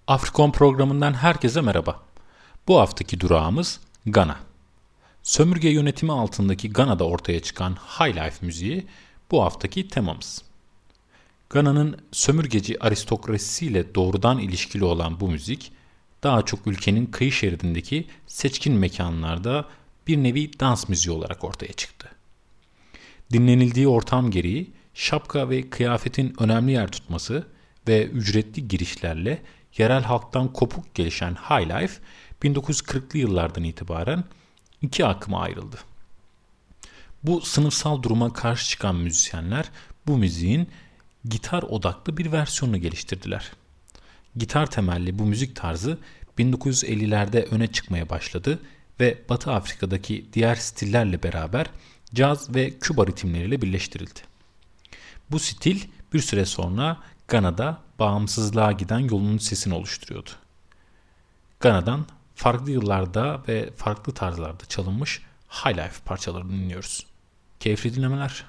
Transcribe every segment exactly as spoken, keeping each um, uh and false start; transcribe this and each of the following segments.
Afrikon programından herkese merhaba. Bu haftaki durağımız Gana. Sömürge yönetimi altındaki Gana'da ortaya çıkan High Life müziği bu haftaki temamız. Gana'nın sömürgeci aristokrasisiyle doğrudan ilişkili olan bu müzik, daha çok ülkenin kıyı şeridindeki seçkin mekanlarda bir nevi dans müziği olarak ortaya çıktı. Dinlenildiği ortam gereği şapka ve kıyafetin önemli yer tutması ve ücretli girişlerle yerel halktan kopuk gelişen High Life, bin dokuz yüz kırklı yıllardan itibaren iki akıma ayrıldı. Bu sınıfsal duruma karşı çıkan müzisyenler bu müziğin gitar odaklı bir versiyonunu geliştirdiler. Gitar temelli bu müzik tarzı bin dokuz yüz ellilerde öne çıkmaya başladı ve Batı Afrika'daki diğer stillerle beraber caz ve Küba ritimleriyle birleştirildi. Bu stil bir süre sonra Gana'da bağımsızlığa giden yolunun sesini oluşturuyordu. Gana'dan farklı yıllarda ve farklı tarzlarda çalınmış High Life parçalarını dinliyoruz. Keyifli dinlemeler.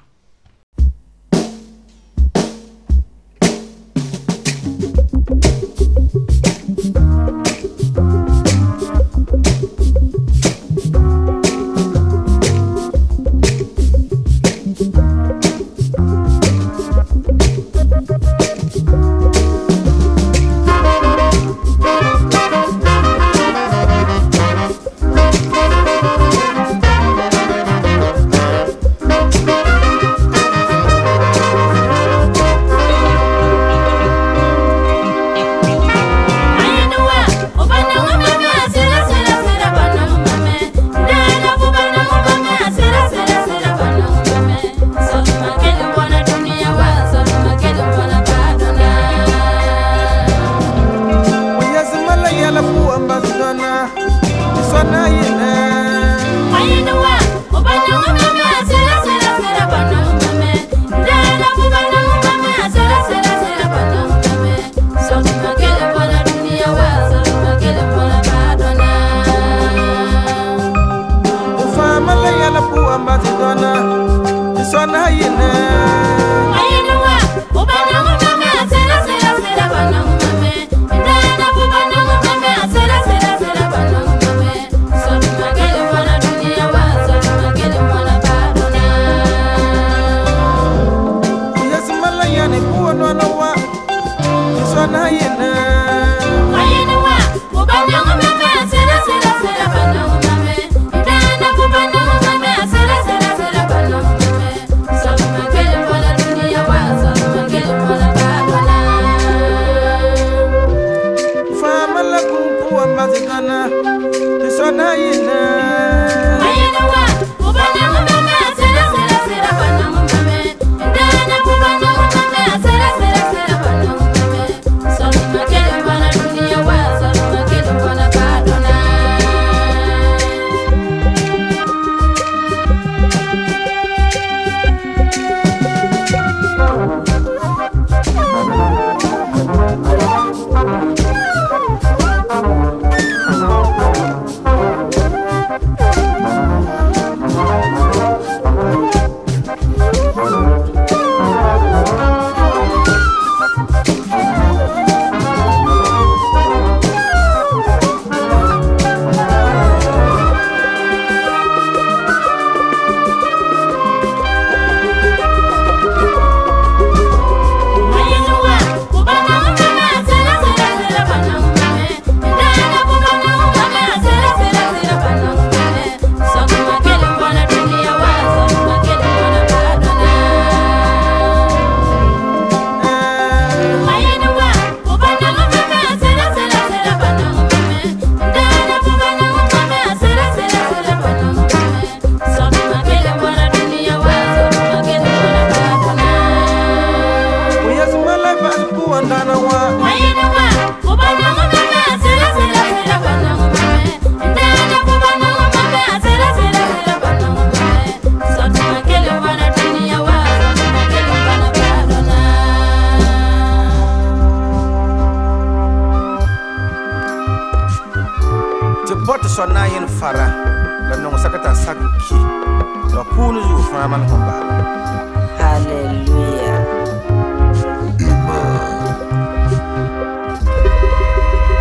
Sona yin fara la no sakata sakki la punu zu faman homba. Hallelujah.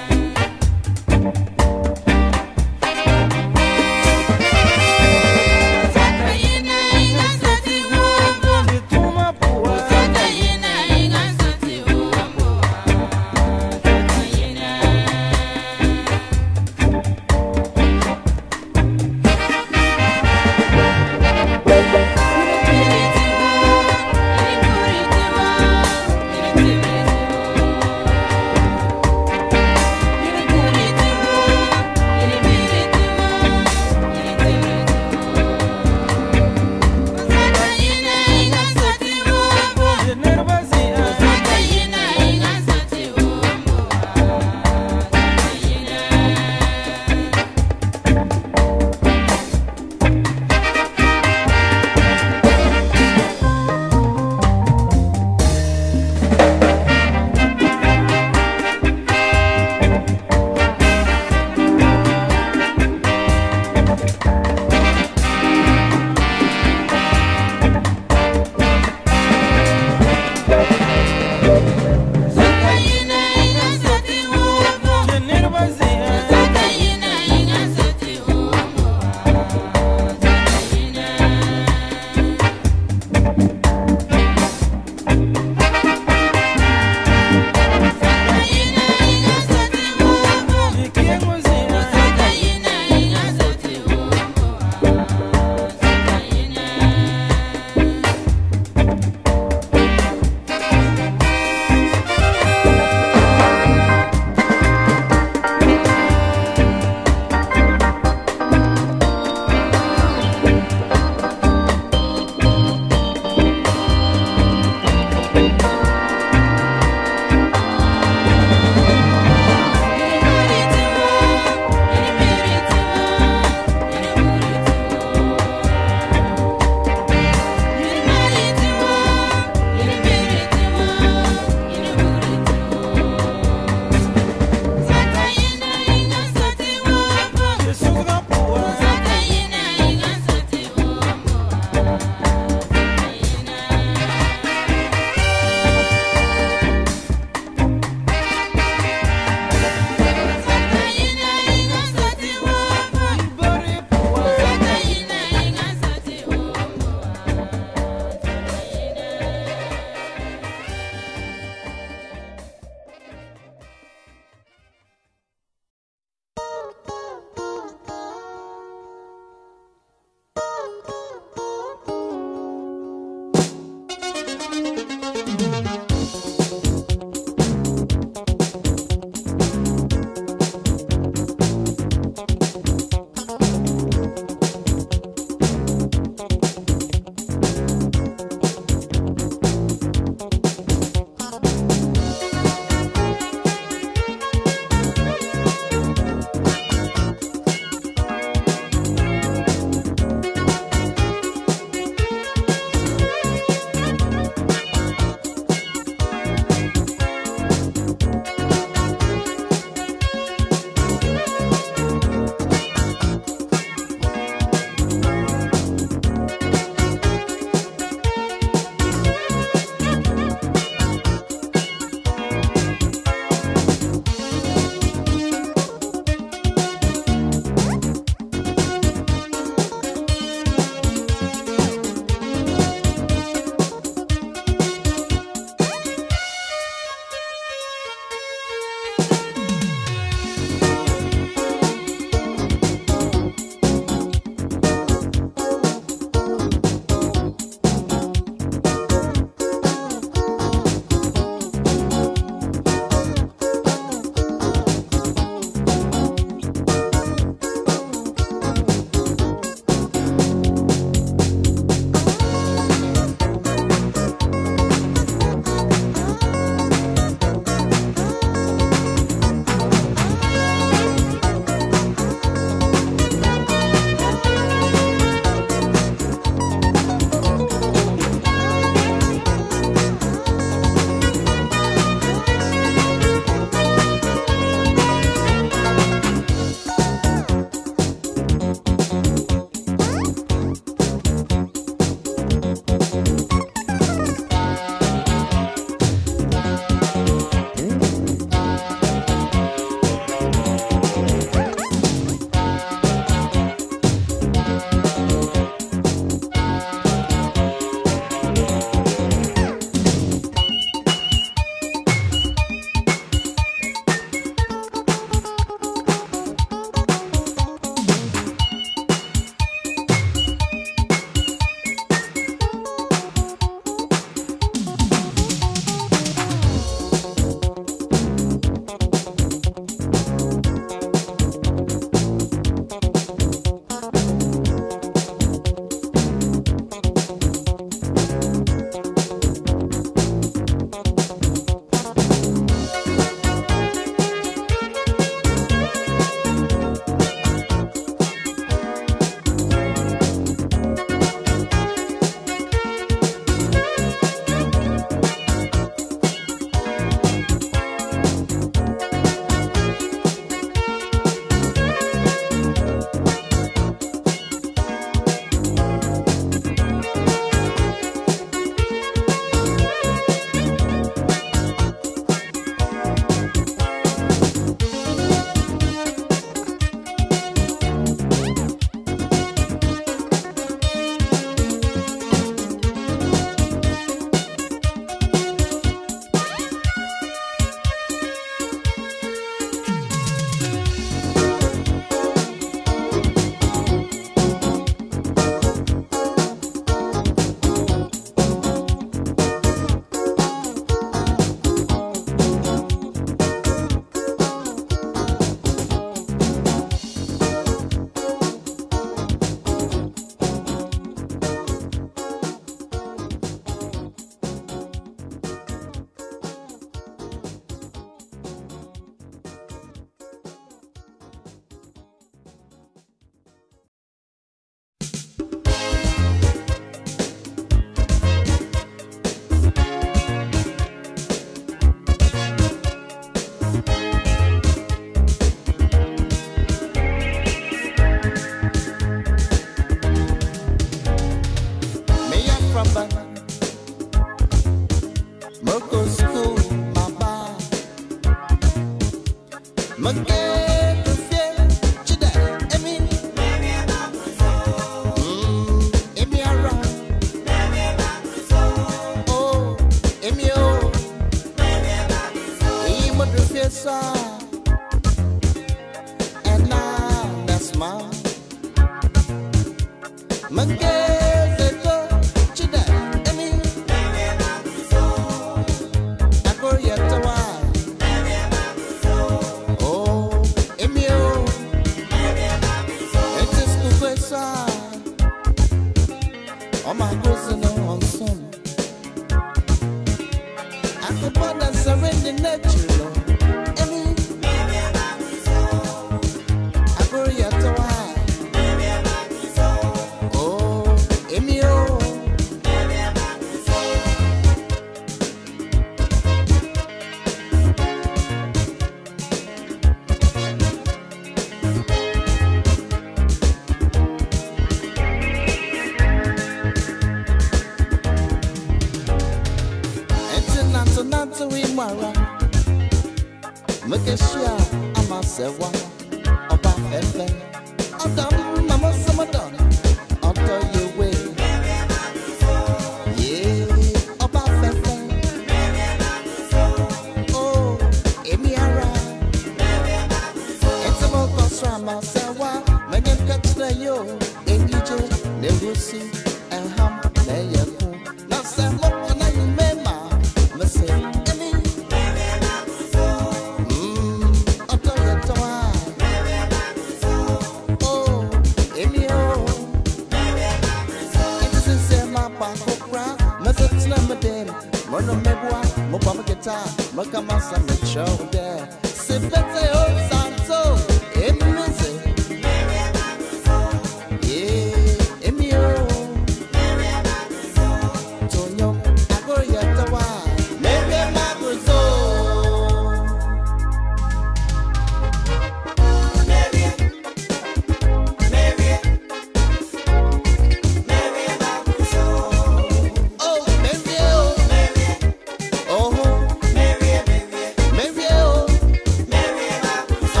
Oh,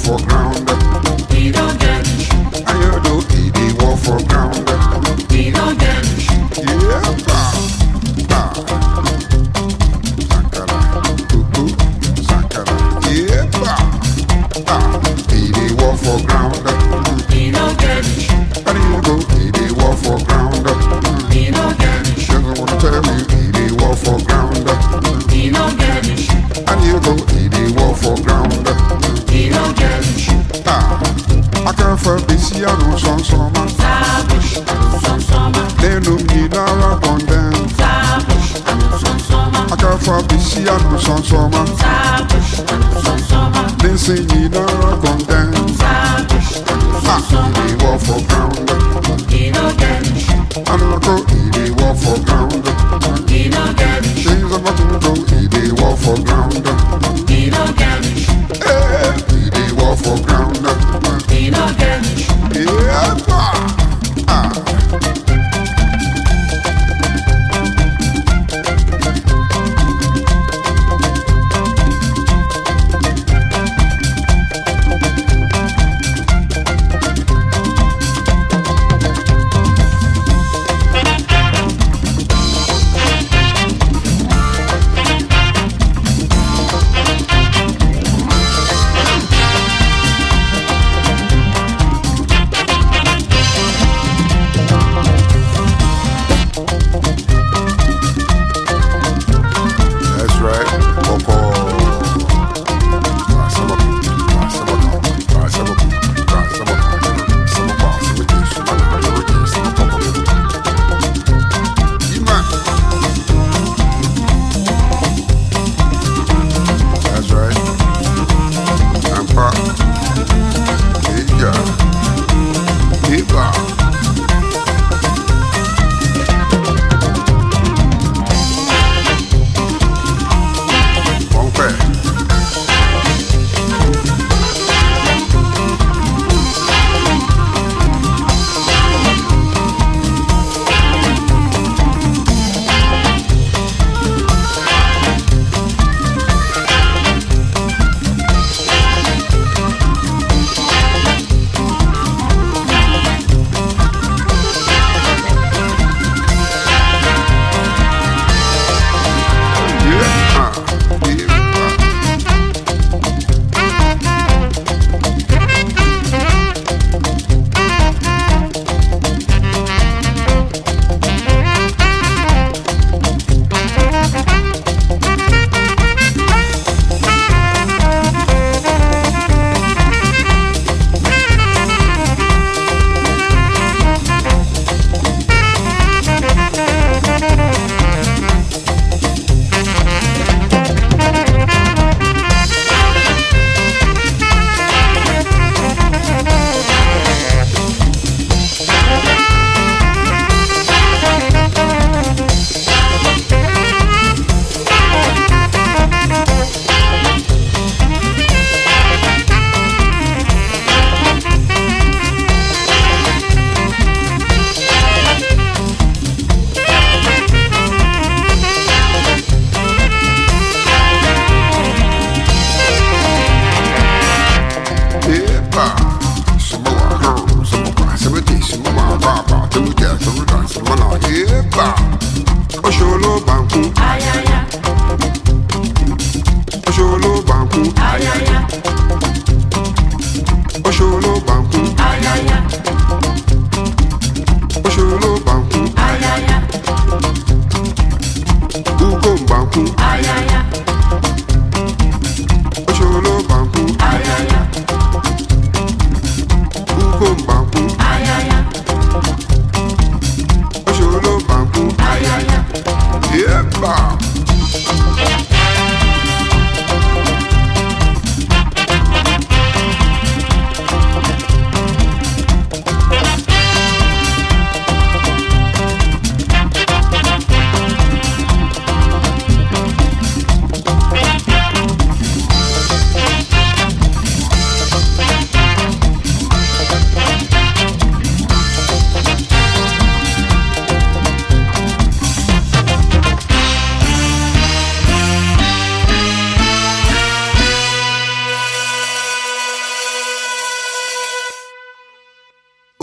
for ground. He don't get it. And you do he dey work for ground. He don't get it. Yeah, bah, bah. Sankara, ooh, Sankara. Yeah, bah, bah. He dey work for ground. He don't get it. And you go, he dey work for ground. He don't get it. Just wanna tell you, he dey work for ground. He don't get it. And you go, he dey work for ground. He don't get it. Ah, I can't for this year no son summer. Sabush, some summer. They know me now upon them. Sabush, some summer. I can't for this year no son summer. Sabush, some summer. They say me now upon them. Sabush, Ah, he dey work for ground. he don't get it. And I go, he dey work for ground. He don't get it. Things about to go, he dey work for ground. He don't get it. Hey, he dey work for ground. He don't get it. Yeah, bah. Ah.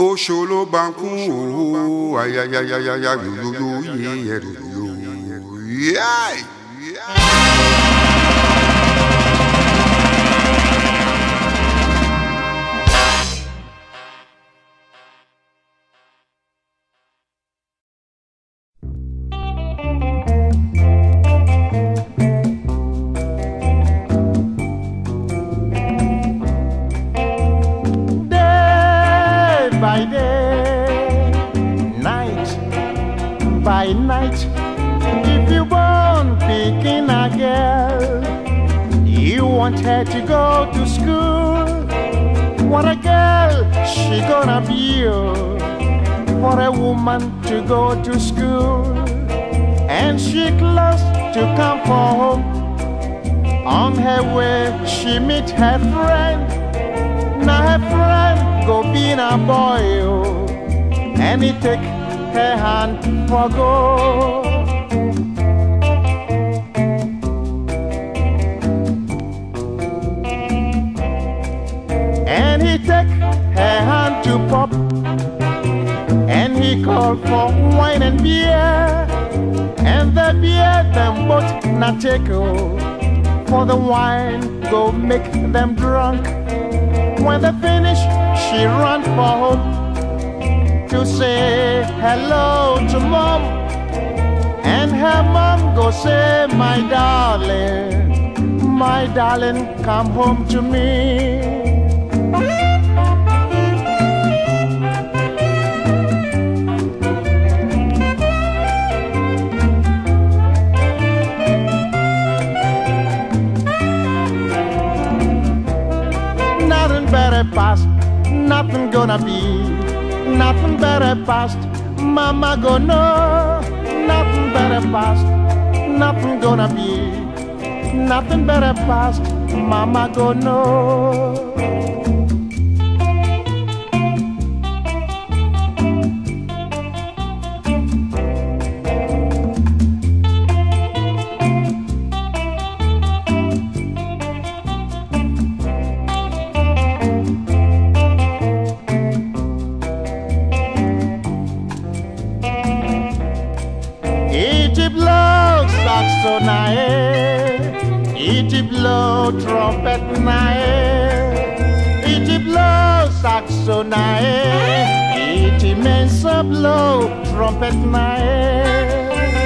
Oh, Sholo Banku, oh, ay, ay, ay, ay, ay, ay, yo, yo, yo, yeah, yeah, yeah, yeah. By day, night by night, if you born picking a girl, you want her to go to school. What a girl she gonna be, oh, for a woman to go to school. And she close to come for home. On her way she meet her friend. Now her friend go be a boy, oh, and he take her hand for go. And he take her hand to pop, and he call for wine and beer, and the beer them both not take, oh, for the wine go make them drunk. When they finish, she run for home to say hello to mom. And her mom go say, my darling, my darling, come home to me. Nothing better past, nothing gonna be, nothing better past, mama gonna know. Nothing better past, nothing gonna be, nothing better past, mama gonna know. Iti blow saxo nae, iti blow trumpet nae, iti blow saxo nae, iti mensa blow trumpet nae.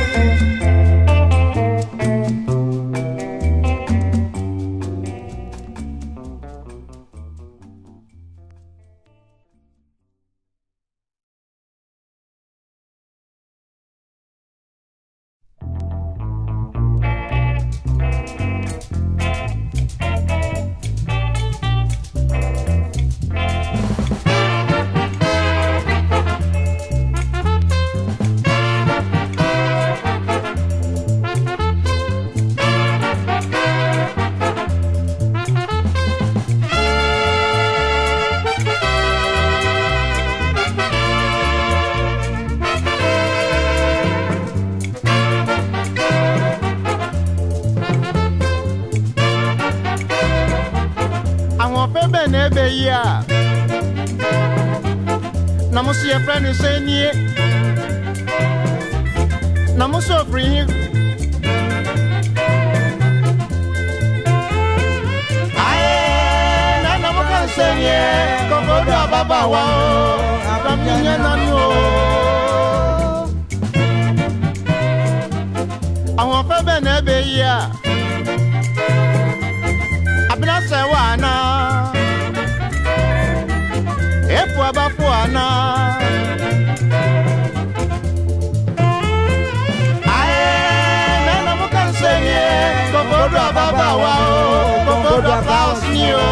Nebe ya namusi ya friend say nie namuso free aye na namuka say nie kokodo ababa wa abaminya nani o awon fe be nebe ya abina se wa na efu abafu ana aye nena mukansenye kokodo ababa wa o kokodo afausni o.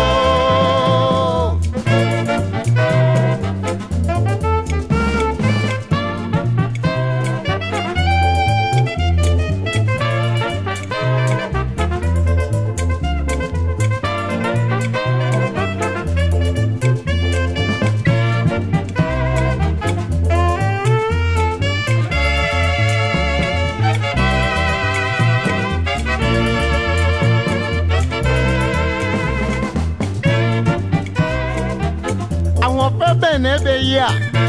bene be ya.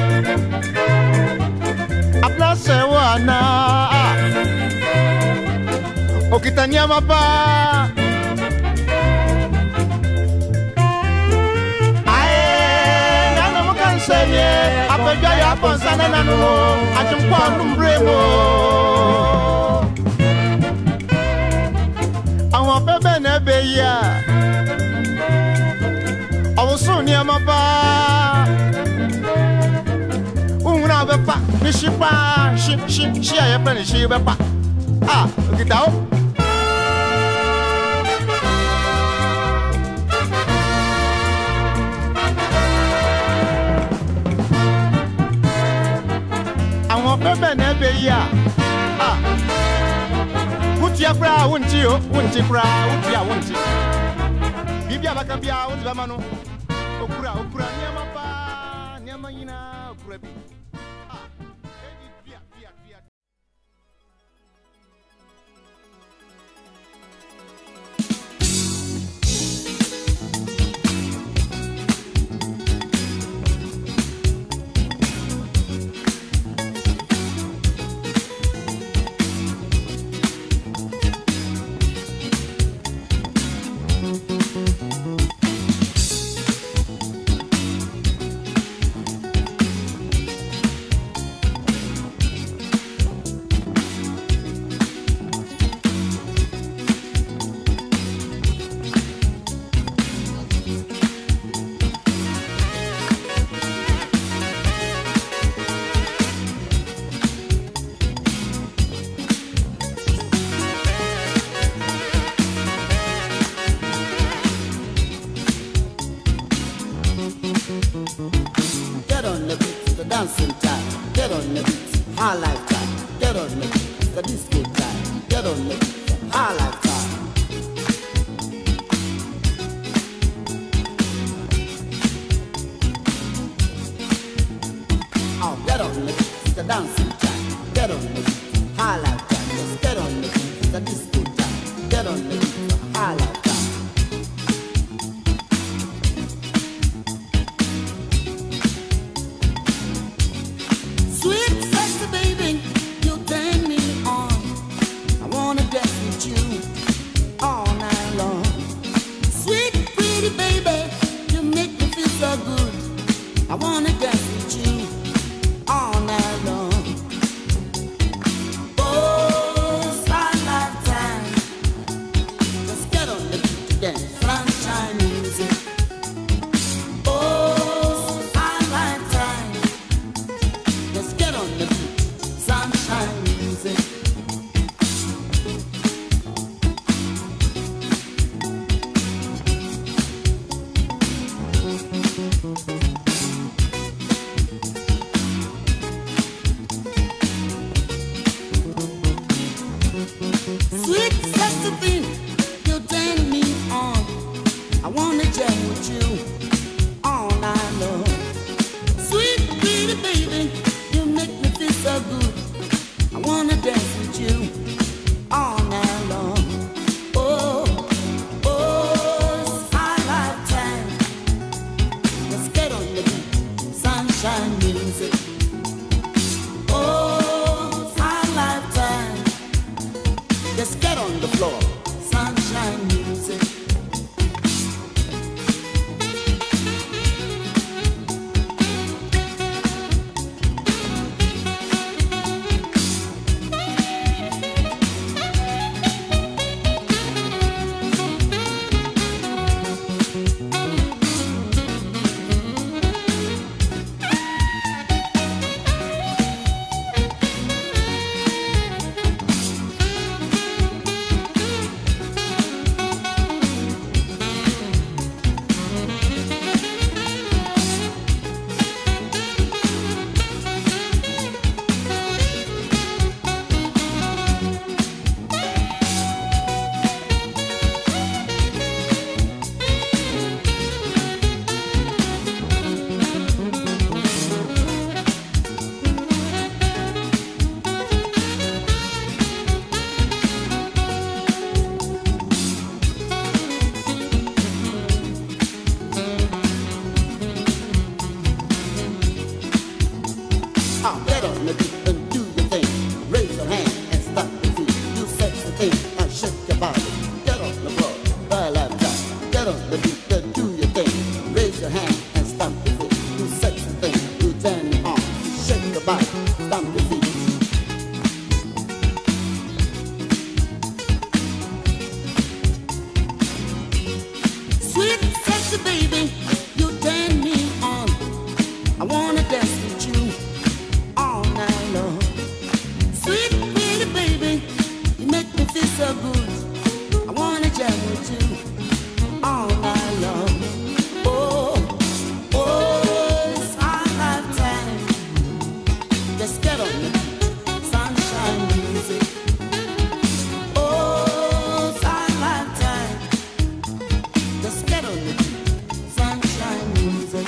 Apla se wana. Okitania mapa. Ae, nana mo kan senye. Apejwa ya ponsana nanu. Atumpo numbremo. Awon pe bene be ya. Sonia mapa Una bepa Ni shipa Shi shi shi ya pa ni shi bepa Ah kita o Awon bebe na be ya Ah Uti akra wonti o wonti kra uti a wonti Bibia baka bia wonti ba manu Okura, okura, nyama pa, nyama yina, okura bi. Ah, eji bia, bia, bia. Get on the beat, the dancing time. Get on the beat, high life time. Get on the beat, the disco time. Get on the beat, the high life time. Oh, get on the beat, the dancing time. Get on the beat, high life time. Just get on the beat, the disco time. Get on the beat, the high life time. I wanna dance with you all night long. get on the beat, then do your thing. Raise your hand and stomp your feet. Do sexy thing, do turn your arm. Shake your body, stomp your feet. Sweet, sexy baby, you turn me on. I wanna dance with you all night long. Sweet, pretty baby, you make me feel so good. I wanna jam with you all night long. Oh, oh, it's our lifetime. Let's get on the sunshine music. Oh, it's our lifetime. Let's get on the sunshine music.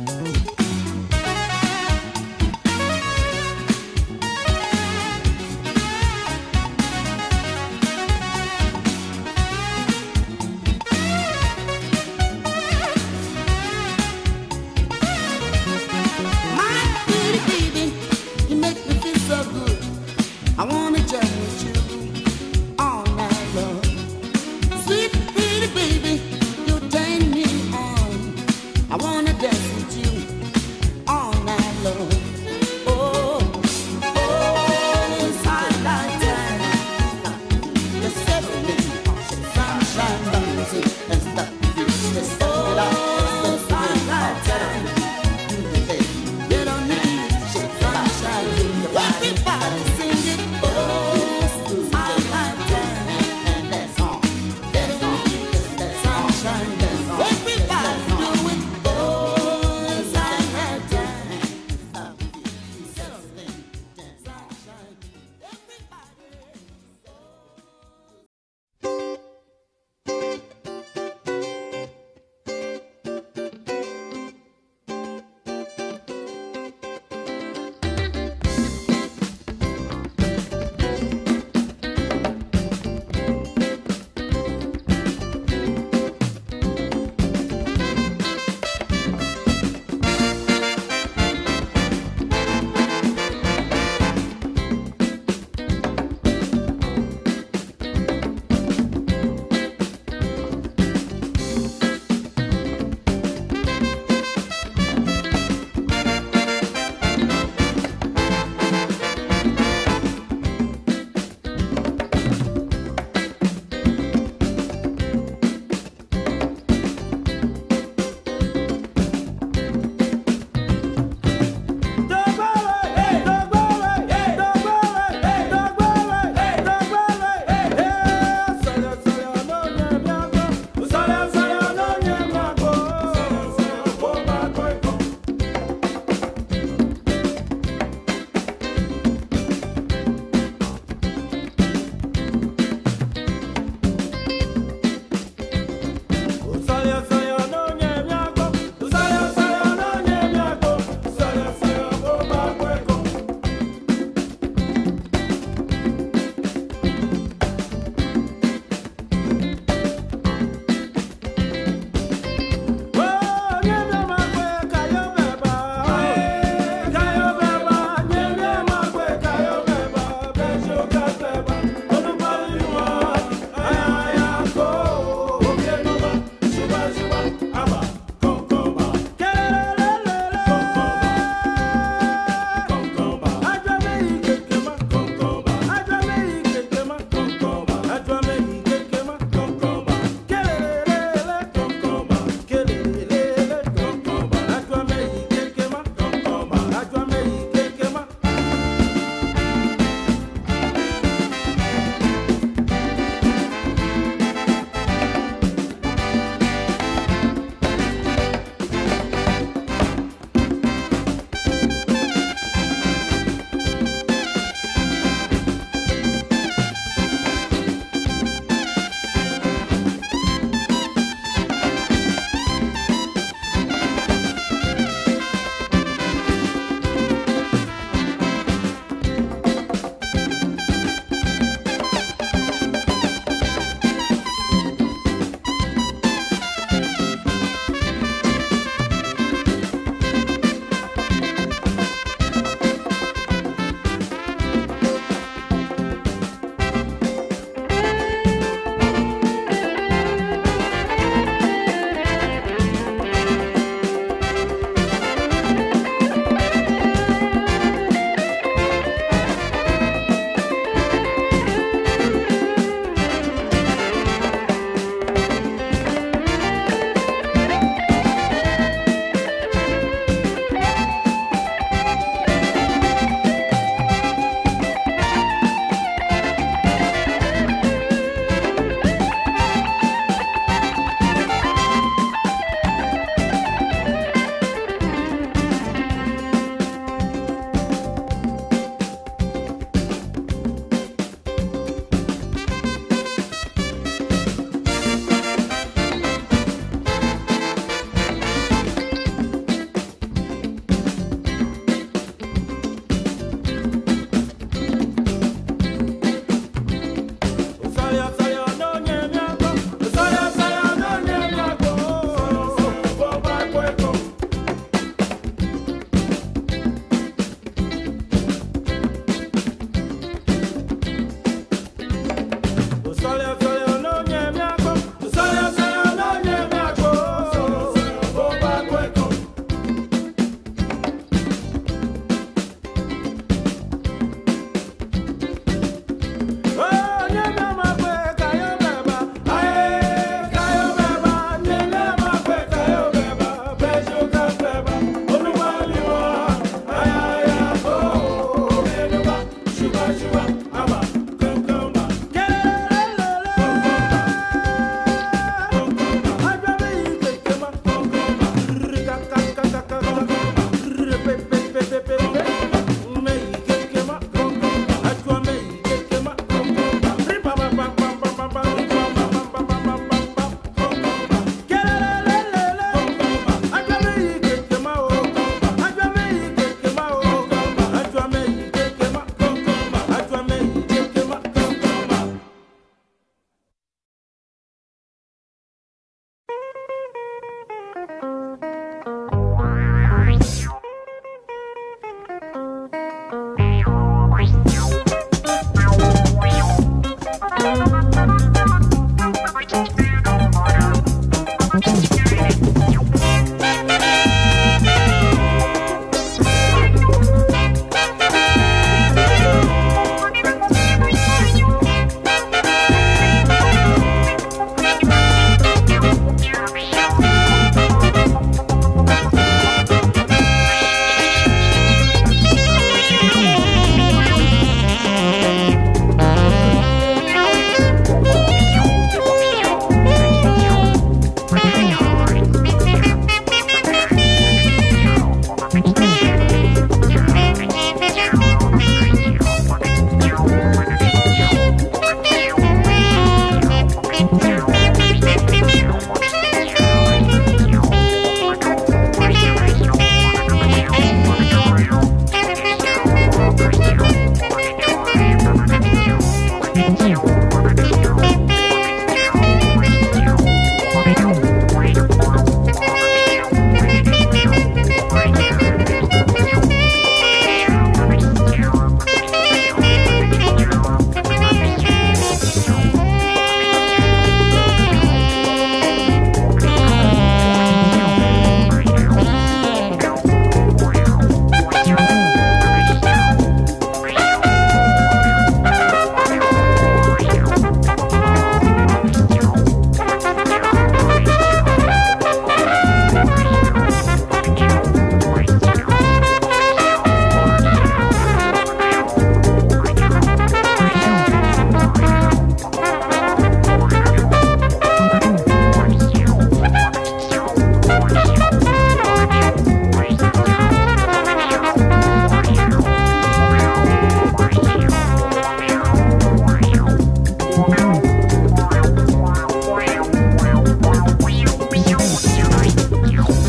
My pretty baby, you make me feel so good. I wanna jam with you all night long. Sweet pretty baby, you turn me on. I wanna dance with you all night long. Oh, oh, it's our lifetime. Let's get on the sunshine music and stop the beat. Let's step it up. Let's step it up. Do the thing. Get on the beat. Shake the sunshine. Everybody sing it. Oh, it's our lifetime. And that's on. Get on the beat. That sunshine. Everybody do it. Oh, it's our lifetime. Stop the beat. Get on the beat. Sunshine. Everybody.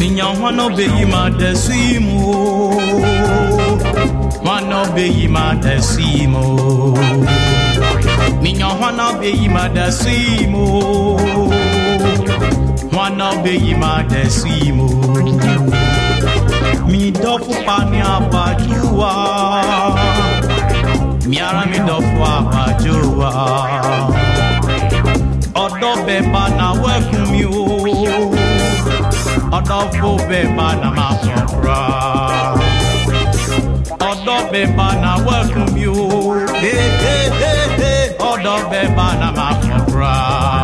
Minya wano be yima desimo Wano be yima desimo Minya wano be yima desimo Wano be yima desimo Mi dofu pani abajua Miara mi dofu abajua Odo beba na wekumi o Odo fo beba na mafra Odo beba na wekumi o Hey hey hey hey Odo beba na mafra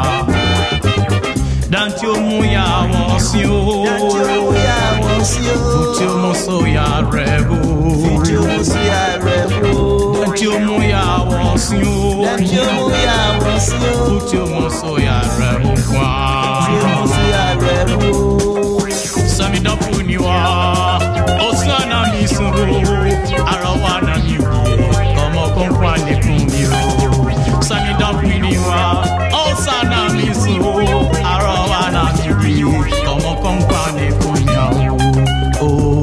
Danti omu ya wonsi o Danti omu ya wonsi o Futi omu so ya rebu Futi omu so ya rebu Danti omu ya wonsi o Danti omu ya wonsi o Futi omu so ya rebu Futi omu so ya rebu Sami dofu niwa Osana misuru Arawana miwi Komo kompwa ni kumiro Sami dofu niwa Osana misuru Arawana miwi Komo kompwa ni kumiro Oh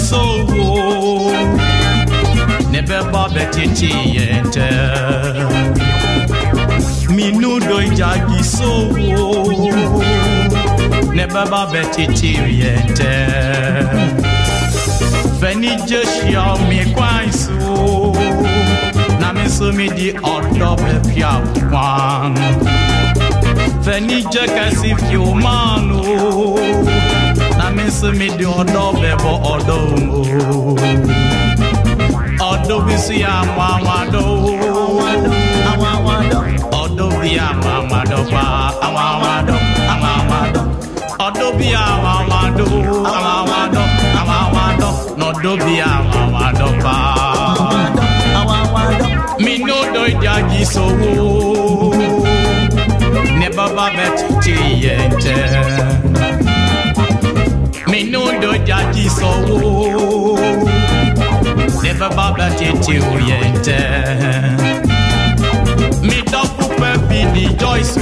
sowo nebe babe titi yente minudo ijagi sowo nebe babe titi yente feni jeshia mi kwanso na mi so mi di odo be pia kwan feni je kasi fi o manu na mi so mi di odo be bo odo mo odo bi si ama wado ama wado odo bi ama wado pa ama wado ama wado odo bi ama wado ama wado ama wado no do bi ama wado pa ama wado mi no do jaji so ne baba bet ti yente mi no do jaji so never baba titi uyente mi doku pepi di Joyce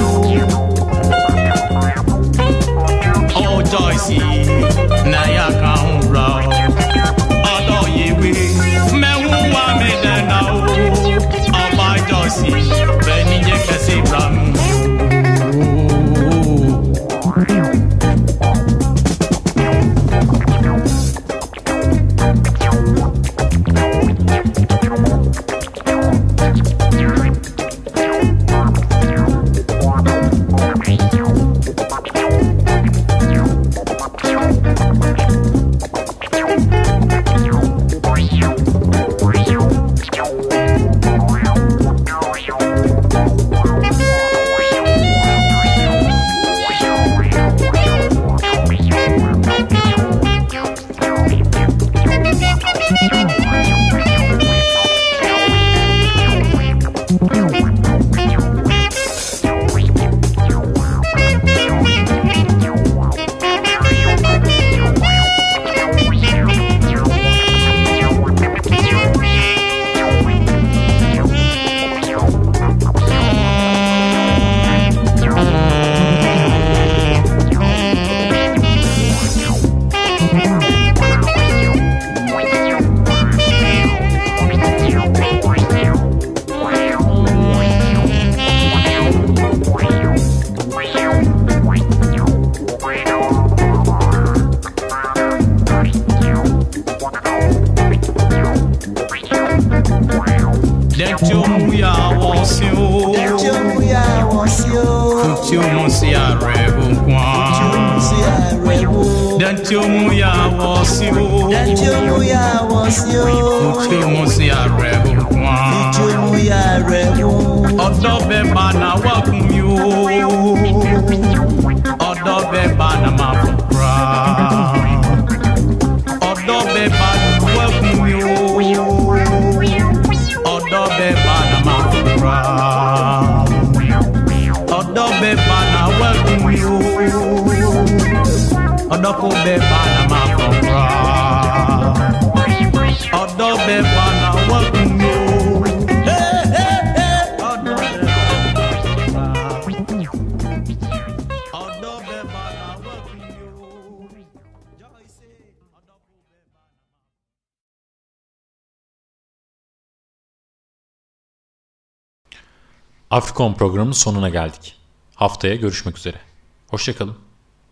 oh Joyce na ya kaunra odo yewe me huwa me dena o oba Joyce beni je kesi bram Afrikon programının sonuna geldik. Haftaya görüşmek üzere. Hoşça kalın.